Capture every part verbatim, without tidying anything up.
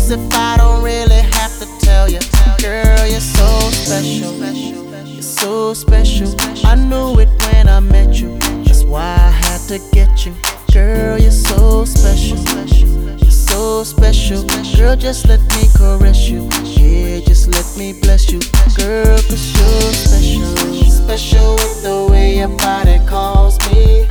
exclusive, I don't really have to tell you. Girl, you're so special. You're so special. I knew it when I met you. That's why I had to get you. Girl, you're so special. You're so special. Girl, just let me caress you. Yeah, just let me bless you. Girl, cause you're special. Special with the way your body calls me.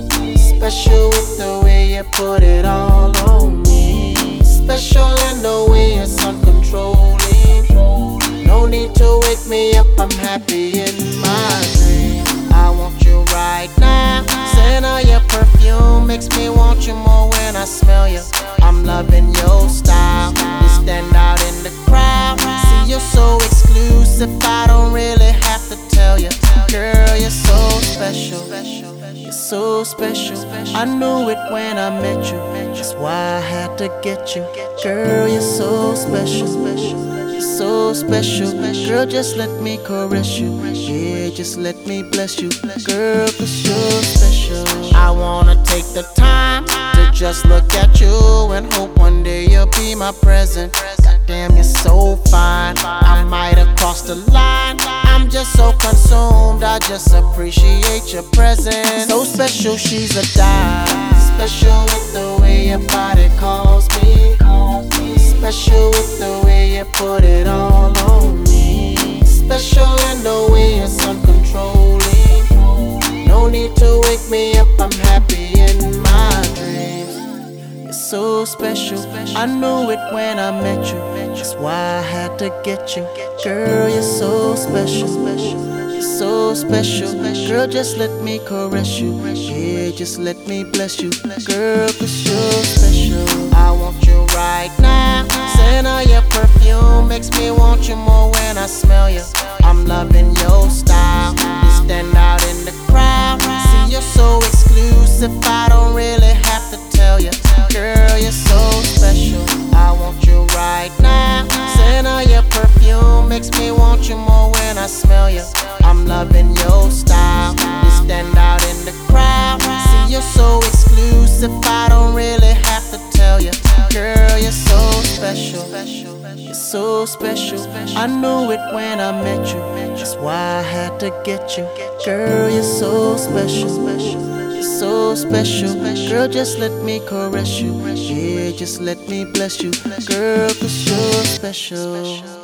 Special with the way you put it all on me. Special in the way you're uncontrolling. No need to wake me up, I'm happy in my dreams. I want you right now. Scent of your perfume makes me want you more when I smell you. I'm loving your style. You stand out in the crowd. See, you're so exclusive, I don't really have to tell you. Girl, you're so special. You're so special. I knew it when I met you. That's why I had to get you. Girl, you're so special. You're so special. Girl, just let me caress you. Yeah, just let me bless you. Girl, cause you're special. I wanna take the time to just look at you and hope one day you'll be my present. Goddamn, you're so fine. I might have crossed the line. I'm just so consumed, I just appreciate your presence. So special, she's a dime. Special with the way your body calls me. Special with the way you put it all on me. Special in the way you're uncontrolling. No need to wake me up, I'm happy in my dreams. You're so special. I knew it when I met you. That's why I had to get you. Girl, you're so special. You're so special. Girl, just let me caress you. Yeah, just let me bless you. Girl, cause you're special. I want you right now. Scent of your perfume makes me want you more when I smell you. I'm loving your style. You stand out in the crowd. See, you're so exclusive, I don't really have to tell you. Girl, you're so special. I want you right now. Scent of your perfume makes me want you more when I smell you. I'm loving your style. You stand out in the crowd. See, you're so exclusive, I don't really have to tell you. Girl, you're so special. You're so special. I knew it when I met you. That's why I had to get you. Girl, you're so special. You're so special. Girl, just let me caress you. Yeah, just let me bless you. Girl, cause you're special.